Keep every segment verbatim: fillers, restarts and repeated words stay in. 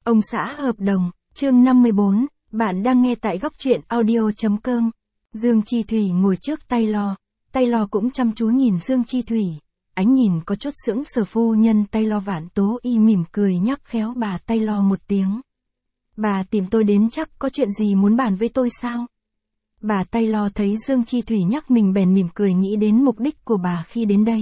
Ông xã hợp đồng, chương năm mươi bốn, bạn đang nghe tại góc truyện audio.com. Dương Chi Thủy ngồi trước Taylor, Taylor cũng chăm chú nhìn Dương Chi Thủy, ánh nhìn có chút sững sờ. Phu nhân Taylor Vạn Tố Y mỉm cười nhắc khéo bà Taylor một tiếng. Bà tìm tôi đến chắc có chuyện gì muốn bàn với tôi sao? Bà Taylor thấy Dương Chi Thủy nhắc mình bèn mỉm cười nghĩ đến mục đích của bà khi đến đây.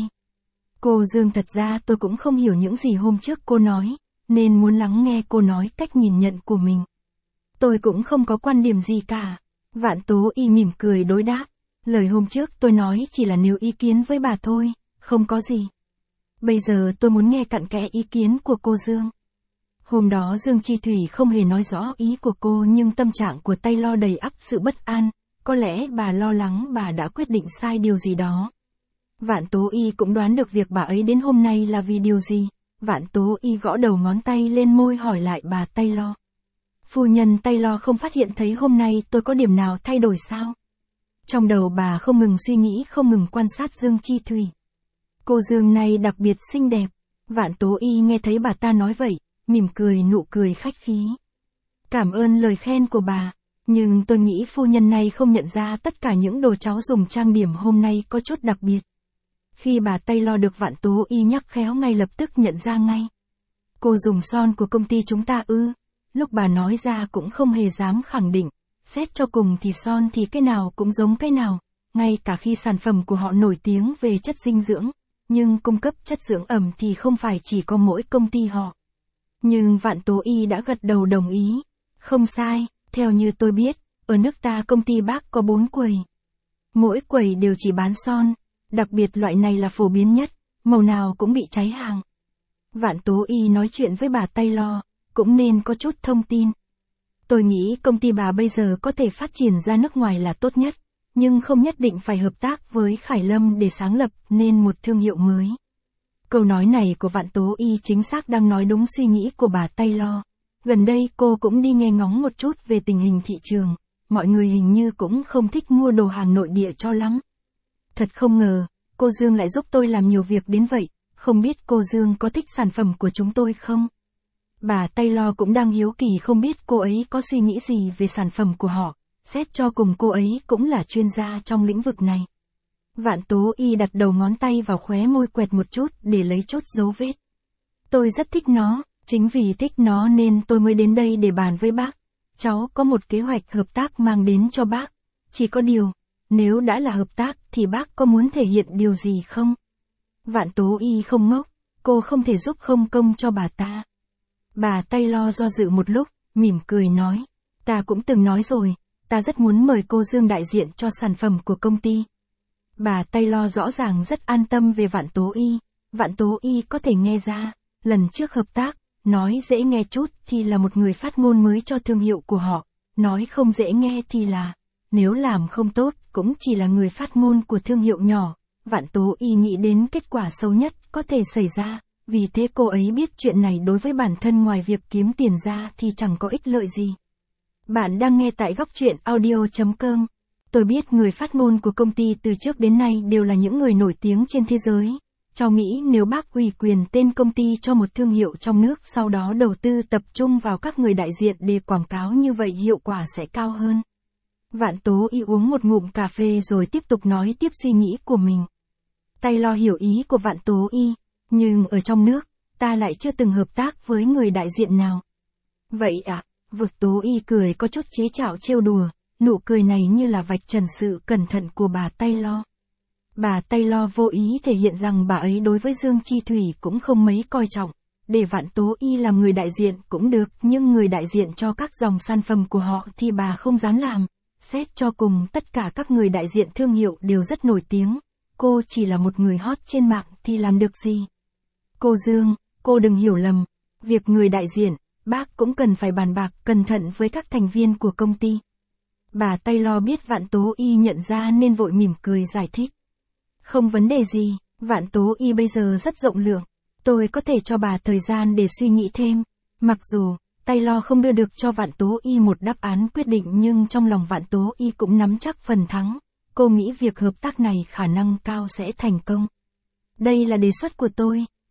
Cô Dương, thật ra tôi cũng không hiểu những gì hôm trước cô nói, nên muốn lắng nghe cô nói cách nhìn nhận của mình. Tôi cũng không có quan điểm gì cả. Vạn Tố Y mỉm cười đối đáp. Lời hôm trước tôi nói chỉ là nêu ý kiến với bà thôi, không có gì. Bây giờ tôi muốn nghe cặn kẽ ý kiến của cô Dương. Hôm đó Dương Chi Thủy không hề nói rõ ý của cô, nhưng tâm trạng của Taylor đầy ắp sự bất an. Có lẽ bà lo lắng bà đã quyết định sai điều gì đó. Vạn Tố Y cũng đoán được việc bà ấy đến hôm nay là vì điều gì. Vạn Tố Y gõ đầu ngón tay lên môi hỏi lại bà Taylor. Phu nhân Taylor không phát hiện thấy hôm nay tôi có điểm nào thay đổi sao? Trong đầu bà không ngừng suy nghĩ, không ngừng quan sát Dương Chi Thủy. Cô Dương này đặc biệt xinh đẹp. Vạn Tố Y nghe thấy bà ta nói vậy, mỉm cười nụ cười khách khí. Cảm ơn lời khen của bà, nhưng tôi nghĩ phu nhân này không nhận ra tất cả những đồ cháu dùng trang điểm hôm nay có chút đặc biệt. Khi bà Taylor được Vạn Tố Y nhắc khéo ngay lập tức nhận ra ngay. Cô dùng son của công ty chúng ta ư? Lúc bà nói ra cũng không hề dám khẳng định. Xét cho cùng thì son thì cái nào cũng giống cái nào, ngay cả khi sản phẩm của họ nổi tiếng về chất dinh dưỡng, nhưng cung cấp chất dưỡng ẩm thì không phải chỉ có mỗi công ty họ. Nhưng Vạn Tố Y đã gật đầu đồng ý. Không sai, theo như tôi biết, ở nước ta công ty bác có bốn quầy. Mỗi quầy đều chỉ bán son, đặc biệt loại này là phổ biến nhất, màu nào cũng bị cháy hàng. Vạn Tố Y nói chuyện với bà Taylor, cũng nên có chút thông tin. Tôi nghĩ công ty bà bây giờ có thể phát triển ra nước ngoài là tốt nhất, nhưng không nhất định phải hợp tác với Khải Lâm để sáng lập nên một thương hiệu mới. Câu nói này của Vạn Tố Y chính xác đang nói đúng suy nghĩ của bà Taylor. Gần đây cô cũng đi nghe ngóng một chút về tình hình thị trường, mọi người hình như cũng không thích mua đồ hàng nội địa cho lắm. Thật không ngờ, cô Dương lại giúp tôi làm nhiều việc đến vậy, không biết cô Dương có thích sản phẩm của chúng tôi không? Bà Taylor cũng đang hiếu kỳ không biết cô ấy có suy nghĩ gì về sản phẩm của họ, xét cho cùng cô ấy cũng là chuyên gia trong lĩnh vực này. Vạn Tố Y đặt đầu ngón tay vào khóe môi quẹt một chút để lấy chốt dấu vết. Tôi rất thích nó, chính vì thích nó nên tôi mới đến đây để bàn với bác. Cháu có một kế hoạch hợp tác mang đến cho bác. Chỉ có điều, nếu đã là hợp tác thì bác có muốn thể hiện điều gì không? Vạn Tố Y không ngốc, cô không thể giúp không công cho bà ta. Bà Taylor do dự một lúc, mỉm cười nói. Ta cũng từng nói rồi, ta rất muốn mời cô Dương đại diện cho sản phẩm của công ty. Bà Taylor rõ ràng rất an tâm về Vạn Tố Y. Vạn Tố Y có thể nghe ra, lần trước hợp tác, nói dễ nghe chút thì là một người phát ngôn mới cho thương hiệu của họ, nói không dễ nghe thì là, nếu làm không tốt cũng chỉ là người phát ngôn của thương hiệu nhỏ. Vạn Tố Y nghĩ đến kết quả xấu nhất có thể xảy ra, vì thế cô ấy biết chuyện này đối với bản thân ngoài việc kiếm tiền ra thì chẳng có ích lợi gì. Bạn đang nghe tại góc truyện audio.com. Tôi biết người phát ngôn của công ty từ trước đến nay đều là những người nổi tiếng trên thế giới. Cháu nghĩ nếu bác ủy quyền tên công ty cho một thương hiệu trong nước, sau đó đầu tư tập trung vào các người đại diện để quảng cáo, như vậy hiệu quả sẽ cao hơn. Vạn Tố Y uống một ngụm cà phê rồi tiếp tục nói tiếp suy nghĩ của mình. Taylor hiểu ý của Vạn Tố Y, nhưng ở trong nước, ta lại chưa từng hợp tác với người đại diện nào. Vậy à? Vạn Tố Y cười có chút chế nhạo trêu đùa, nụ cười này như là vạch trần sự cẩn thận của bà Taylor. Bà Taylor vô ý thể hiện rằng bà ấy đối với Dương Chi Thủy cũng không mấy coi trọng. Để Vạn Tố Y làm người đại diện cũng được, nhưng người đại diện cho các dòng sản phẩm của họ thì bà không dám làm. Xét cho cùng tất cả các người đại diện thương hiệu đều rất nổi tiếng. Cô chỉ là một người hot trên mạng thì làm được gì? Cô Dương, cô đừng hiểu lầm. Việc người đại diện, bác cũng cần phải bàn bạc cẩn thận với các thành viên của công ty. Bà Taylor biết Vạn Tố Y nhận ra nên vội mỉm cười giải thích. Không vấn đề gì, Vạn Tố Y bây giờ rất rộng lượng. Tôi có thể cho bà thời gian để suy nghĩ thêm. Mặc dù Taylor không đưa được cho Vạn Tố Y một đáp án quyết định, nhưng trong lòng Vạn Tố Y cũng nắm chắc phần thắng. Cô nghĩ việc hợp tác này khả năng cao sẽ thành công. Đây là đề xuất của tôi.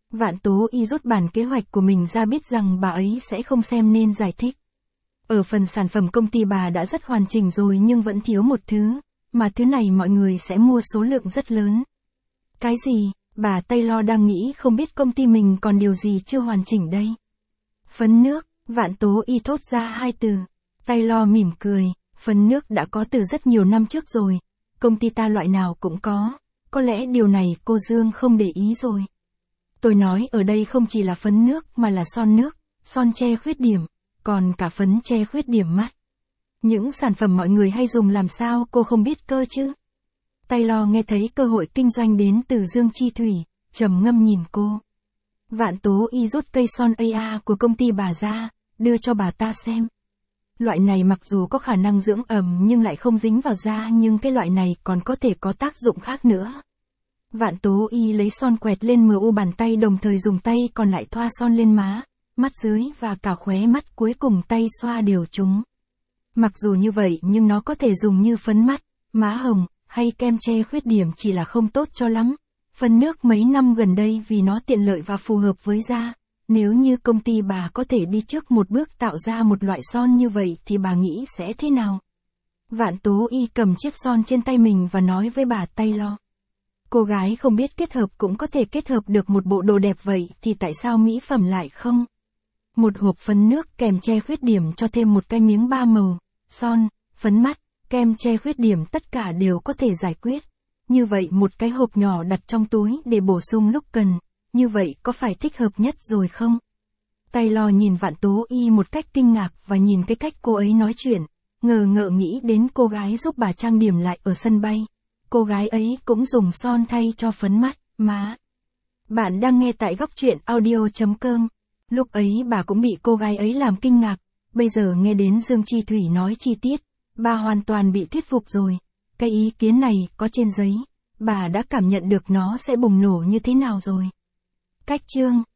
Vạn Tố Y rút bản kế hoạch của mình ra, biết rằng bà ấy sẽ không xem nên giải thích. Ở phần sản phẩm công ty bà đã rất hoàn chỉnh rồi nhưng vẫn thiếu một thứ, mà thứ này mọi người sẽ mua số lượng rất lớn. Cái gì? Bà Taylor đang nghĩ không biết công ty mình còn điều gì chưa hoàn chỉnh đây. Phấn nước, Vạn Tố Y thốt ra hai từ. Taylor mỉm cười, phấn nước đã có từ rất nhiều năm trước rồi, công ty ta loại nào cũng có, có lẽ điều này cô Dương không để ý rồi. Tôi nói ở đây không chỉ là phấn nước mà là son nước, son che khuyết điểm, còn cả phấn che khuyết điểm mắt. Những sản phẩm mọi người hay dùng làm sao cô không biết cơ chứ? Taylor nghe thấy cơ hội kinh doanh đến từ Dương Chi Thủy, trầm ngâm nhìn cô. Vạn Tố Y rút cây son a a của công ty bà ra, đưa cho bà ta xem. Loại này mặc dù có khả năng dưỡng ẩm nhưng lại không dính vào da, nhưng cái loại này còn có thể có tác dụng khác nữa. Vạn Tố Y lấy son quẹt lên mờ u bàn tay, đồng thời dùng tay còn lại thoa son lên má, mắt dưới và cả khóe mắt, cuối cùng tay xoa đều chúng. Mặc dù như vậy nhưng nó có thể dùng như phấn mắt, má hồng, hay kem che khuyết điểm, chỉ là không tốt cho lắm. Phấn nước mấy năm gần đây vì nó tiện lợi và phù hợp với da. Nếu như công ty bà có thể đi trước một bước tạo ra một loại son như vậy thì bà nghĩ sẽ thế nào? Vạn Tố Y cầm chiếc son trên tay mình và nói với bà Taylor. Cô gái không biết kết hợp cũng có thể kết hợp được một bộ đồ đẹp vậy thì tại sao mỹ phẩm lại không? Một hộp phấn nước kèm che khuyết điểm cho thêm một cái miếng ba màu, son, phấn mắt, kem che khuyết điểm, tất cả đều có thể giải quyết. Như vậy một cái hộp nhỏ đặt trong túi để bổ sung lúc cần, như vậy có phải thích hợp nhất rồi không? Taylor nhìn Vạn Tố Y một cách kinh ngạc và nhìn cái cách cô ấy nói chuyện, ngờ ngợ nghĩ đến cô gái giúp bà trang điểm lại ở sân bay. Cô gái ấy cũng dùng son thay cho phấn mắt, má. Bạn đang nghe tại góc truyện audio chấm com. Lúc ấy bà cũng bị cô gái ấy làm kinh ngạc, bây giờ nghe đến Dương Chi Thủy nói chi tiết, bà hoàn toàn bị thuyết phục rồi. Cái ý kiến này có trên giấy, bà đã cảm nhận được nó sẽ bùng nổ như thế nào rồi. Cách chương